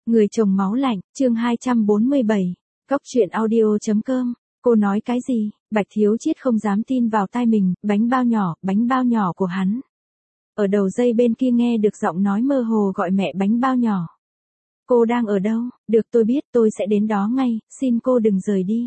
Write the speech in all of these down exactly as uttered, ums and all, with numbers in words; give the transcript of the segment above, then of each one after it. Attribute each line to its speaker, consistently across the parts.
Speaker 1: Người chồng máu lạnh, chương hai trăm bốn mươi bảy, Cóc truyện audio.com, cô nói cái gì, Bạch Thiếu Chiết không dám tin vào tai mình, bánh bao nhỏ, bánh bao nhỏ của hắn. Ở đầu dây bên kia nghe được giọng nói mơ hồ gọi mẹ bánh bao nhỏ. Cô đang ở đâu, được tôi biết tôi sẽ đến đó ngay, xin cô đừng rời đi.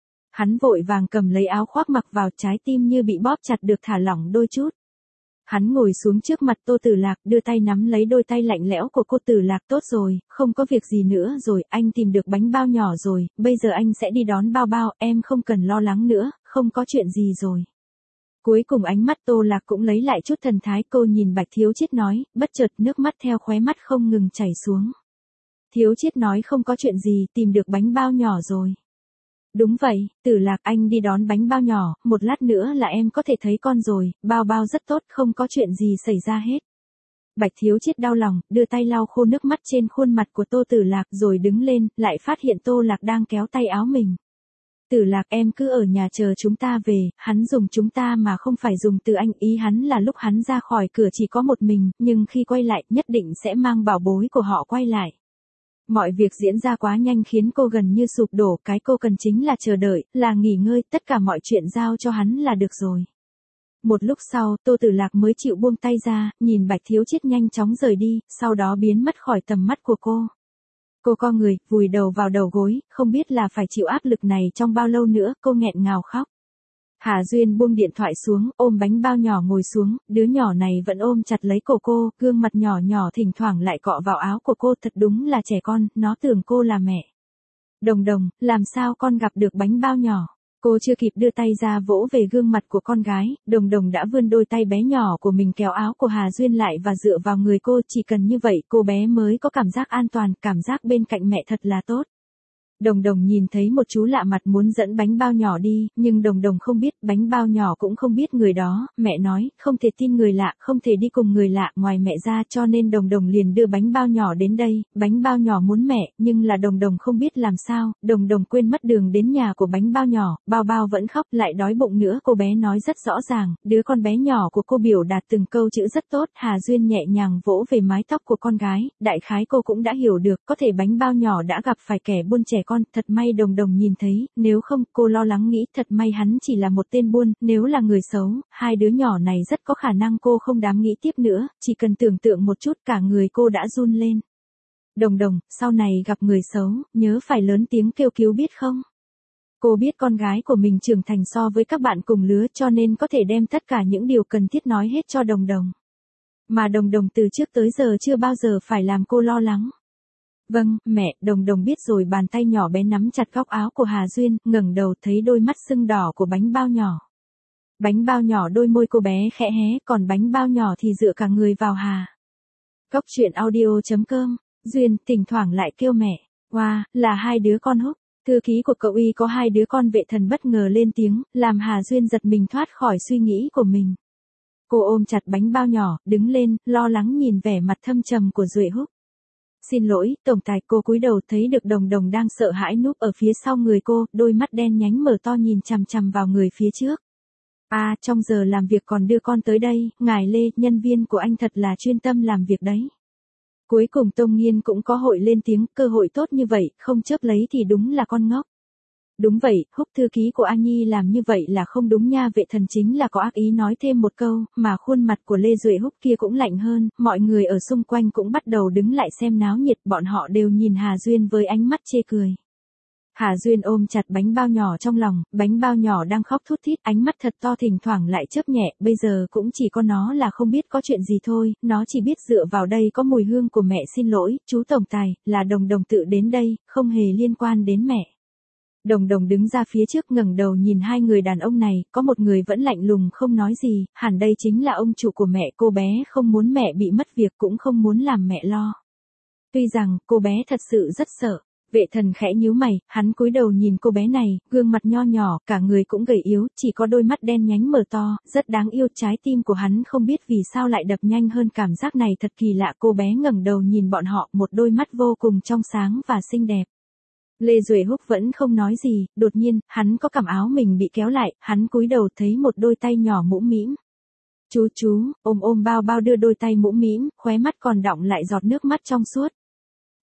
Speaker 1: Hắn vội vàng cầm lấy áo khoác mặc vào, trái tim như bị bóp chặt được thả lỏng đôi chút. Hắn ngồi xuống trước mặt Tô Tử Lạc, đưa tay nắm lấy đôi tay lạnh lẽo của cô. Tử Lạc, tốt rồi, không có việc gì nữa rồi, anh tìm được bánh bao nhỏ rồi, bây giờ anh sẽ đi đón bao bao, em không cần lo lắng nữa, không có chuyện gì rồi. Cuối cùng ánh mắt Tô Lạc cũng lấy lại chút thần thái, cô nhìn Bạch Thiếu Chiết nói, bất chợt nước mắt theo khóe mắt không ngừng chảy xuống. Thiếu Chiết nói không có chuyện gì, tìm được bánh bao nhỏ rồi. Đúng vậy, Tử Lạc, anh đi đón bánh bao nhỏ, một lát nữa là em có thể thấy con rồi, bao bao rất tốt, không có chuyện gì xảy ra hết. Bạch Thiếu Chiết đau lòng, đưa tay lau khô nước mắt trên khuôn mặt của Tô Tử Lạc rồi đứng lên, lại phát hiện Tô Lạc đang kéo tay áo mình. Tử Lạc, em cứ ở nhà chờ chúng ta về, hắn dùng chúng ta mà không phải dùng từ anh, ý hắn là lúc hắn ra khỏi cửa chỉ có một mình, nhưng khi quay lại nhất định sẽ mang bảo bối của họ quay lại. Mọi việc diễn ra quá nhanh khiến cô gần như sụp đổ, cái cô cần chính là chờ đợi, là nghỉ ngơi, tất cả mọi chuyện giao cho hắn là được rồi. Một lúc sau, Tô Tử Lạc mới chịu buông tay ra, nhìn Bạch Thiếu Chiết nhanh chóng rời đi, sau đó biến mất khỏi tầm mắt của cô. Cô co người, vùi đầu vào đầu gối, không biết là phải chịu áp lực này trong bao lâu nữa, cô nghẹn ngào khóc. Hà Duyên buông điện thoại xuống, ôm bánh bao nhỏ ngồi xuống, đứa nhỏ này vẫn ôm chặt lấy cổ cô, gương mặt nhỏ nhỏ thỉnh thoảng lại cọ vào áo của cô, thật đúng là trẻ con, nó tưởng cô là mẹ. Đồng Đồng, làm sao con gặp được bánh bao nhỏ? Cô chưa kịp đưa tay ra vỗ về gương mặt của con gái, Đồng Đồng đã vươn đôi tay bé nhỏ của mình kéo áo của Hà Duyên lại và dựa vào người cô, chỉ cần như vậy cô bé mới có cảm giác an toàn, cảm giác bên cạnh mẹ thật là tốt. Đồng Đồng nhìn thấy một chú lạ mặt muốn dẫn bánh bao nhỏ đi, nhưng Đồng Đồng không biết, bánh bao nhỏ cũng không biết người đó, mẹ nói, không thể tin người lạ, không thể đi cùng người lạ ngoài mẹ ra, cho nên Đồng Đồng liền đưa bánh bao nhỏ đến đây, bánh bao nhỏ muốn mẹ, nhưng là Đồng Đồng không biết làm sao, Đồng Đồng quên mất đường đến nhà của bánh bao nhỏ, bao bao vẫn khóc, lại đói bụng nữa, cô bé nói rất rõ ràng, đứa con bé nhỏ của cô biểu đạt từng câu chữ rất tốt, Hà Duyên nhẹ nhàng vỗ về mái tóc của con gái, đại khái cô cũng đã hiểu được, có thể bánh bao nhỏ đã gặp phải kẻ buôn trẻ con, thật may Đồng Đồng nhìn thấy, nếu không, cô lo lắng nghĩ, thật may hắn chỉ là một tên buôn, nếu là người xấu, hai đứa nhỏ này rất có khả năng, cô không dám nghĩ tiếp nữa, chỉ cần tưởng tượng một chút cả người cô đã run lên. Đồng Đồng, sau này gặp người xấu, nhớ phải lớn tiếng kêu cứu biết không? Cô biết con gái của mình trưởng thành so với các bạn cùng lứa cho nên có thể đem tất cả những điều cần thiết nói hết cho Đồng Đồng. Mà Đồng Đồng từ trước tới giờ chưa bao giờ phải làm cô lo lắng. Vâng, mẹ, Đồng Đồng biết rồi, bàn tay nhỏ bé nắm chặt góc áo của Hà Duyên, ngẩng đầu thấy đôi mắt sưng đỏ của bánh bao nhỏ. Bánh bao nhỏ đôi môi cô bé khẽ hé, còn bánh bao nhỏ thì dựa cả người vào Hà. Cóc truyện audio.com, Duyên, thỉnh thoảng lại kêu mẹ, wow, là hai đứa con Húc. Thư ký của cậu y có hai đứa con. Vệ Thần bất ngờ lên tiếng, làm Hà Duyên giật mình thoát khỏi suy nghĩ của mình. Cô ôm chặt bánh bao nhỏ, đứng lên, lo lắng nhìn vẻ mặt thâm trầm của Duệ Húc. Xin lỗi, tổng tài, cô cúi đầu thấy được Đồng Đồng đang sợ hãi núp ở phía sau người cô, đôi mắt đen nhánh mở to nhìn chằm chằm vào người phía trước. À, trong giờ làm việc còn đưa con tới đây, ngài Lê, nhân viên của anh thật là chuyên tâm làm việc đấy. Cuối cùng Tông Nghiên cũng có hội lên tiếng, cơ hội tốt như vậy, không chớp lấy thì đúng là con ngốc. Đúng vậy, Húc thư ký của A Nhi làm như vậy là không đúng nha. Vệ Thần chính là có ác ý nói thêm một câu, mà khuôn mặt của Lê Duệ Húc kia cũng lạnh hơn, mọi người ở xung quanh cũng bắt đầu đứng lại xem náo nhiệt, bọn họ đều nhìn Hà Duyên với ánh mắt chê cười. Hà Duyên ôm chặt bánh bao nhỏ trong lòng, bánh bao nhỏ đang khóc thút thít, ánh mắt thật to thỉnh thoảng lại chớp nhẹ, bây giờ cũng chỉ có nó là không biết có chuyện gì thôi, nó chỉ biết dựa vào đây có mùi hương của mẹ. Xin lỗi, chú tổng tài, là Đồng Đồng tự đến đây, không hề liên quan đến mẹ. Đồng Đồng đứng ra phía trước ngẩng đầu nhìn hai người đàn ông này, có một người vẫn lạnh lùng không nói gì, hẳn đây chính là ông chủ của mẹ. Cô bé không muốn mẹ bị mất việc cũng không muốn làm mẹ lo. Tuy rằng, cô bé thật sự rất sợ. Vệ Thần khẽ nhíu mày, hắn cúi đầu nhìn cô bé này, gương mặt nho nhỏ, cả người cũng gầy yếu, chỉ có đôi mắt đen nhánh mở to, rất đáng yêu. Trái tim của hắn không biết vì sao lại đập nhanh hơn, cảm giác này thật kỳ lạ. Cô bé ngẩng đầu nhìn bọn họ, một đôi mắt vô cùng trong sáng và xinh đẹp. Lê Duệ Húc vẫn không nói gì, đột nhiên, hắn có cảm áo mình bị kéo lại, hắn cúi đầu thấy một đôi tay nhỏ mũm mĩm. Chú chú, ôm ôm bao bao đưa đôi tay mũm mĩm, khóe mắt còn đọng lại giọt nước mắt trong suốt.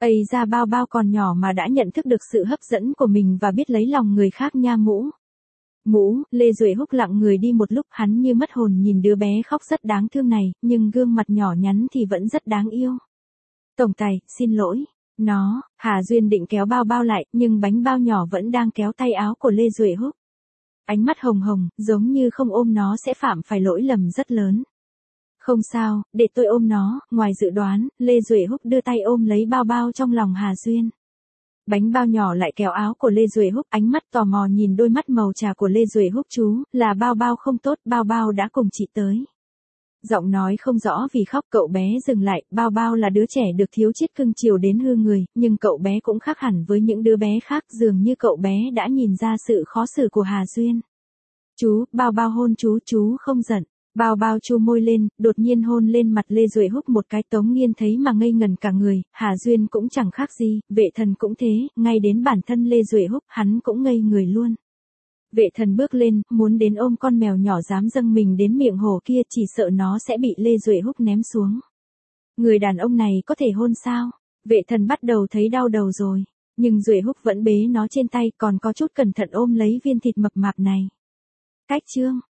Speaker 1: Ây ra bao bao còn nhỏ mà đã nhận thức được sự hấp dẫn của mình và biết lấy lòng người khác nha Mũ. Mũ, Lê Duệ Húc lặng người đi một lúc, hắn như mất hồn nhìn đứa bé khóc rất đáng thương này, nhưng gương mặt nhỏ nhắn thì vẫn rất đáng yêu. Tổng tài, xin lỗi. Nó, Hà Duyên định kéo bao bao lại, nhưng bánh bao nhỏ vẫn đang kéo tay áo của Lê Duệ Húc. Ánh mắt hồng hồng, giống như không ôm nó sẽ phạm phải lỗi lầm rất lớn. Không sao, để tôi ôm nó. Ngoài dự đoán, Lê Duệ Húc đưa tay ôm lấy bao bao trong lòng Hà Duyên. Bánh bao nhỏ lại kéo áo của Lê Duệ Húc, ánh mắt tò mò nhìn đôi mắt màu trà của Lê Duệ Húc. Chú, là bao bao không tốt, bao bao đã cùng chị tới. Giọng nói không rõ vì khóc, cậu bé dừng lại. Bao bao là đứa trẻ được thiếu chiết cưng chiều đến hư người, nhưng cậu bé cũng khác hẳn với những đứa bé khác, dường như cậu bé đã nhìn ra sự khó xử của Hà Duyên. Chú, bao bao hôn chú, chú không giận. Bao bao chu môi lên, đột nhiên hôn lên mặt Lê Duệ Húc một cái. Tống Nghiên thấy mà ngây ngần cả người, Hà Duyên cũng chẳng khác gì, Vệ Thần cũng thế, ngay đến bản thân Lê Duệ Húc, hắn cũng ngây người luôn. Vệ Thần bước lên, muốn đến ôm con mèo nhỏ dám dâng mình đến miệng hồ kia, chỉ sợ nó sẽ bị Lê Duệ Húc ném xuống. Người đàn ông này có thể hôn sao? Vệ Thần bắt đầu thấy đau đầu rồi, nhưng Duệ Húc vẫn bế nó trên tay, còn có chút cẩn thận ôm lấy viên thịt mập mạp này. Cách chương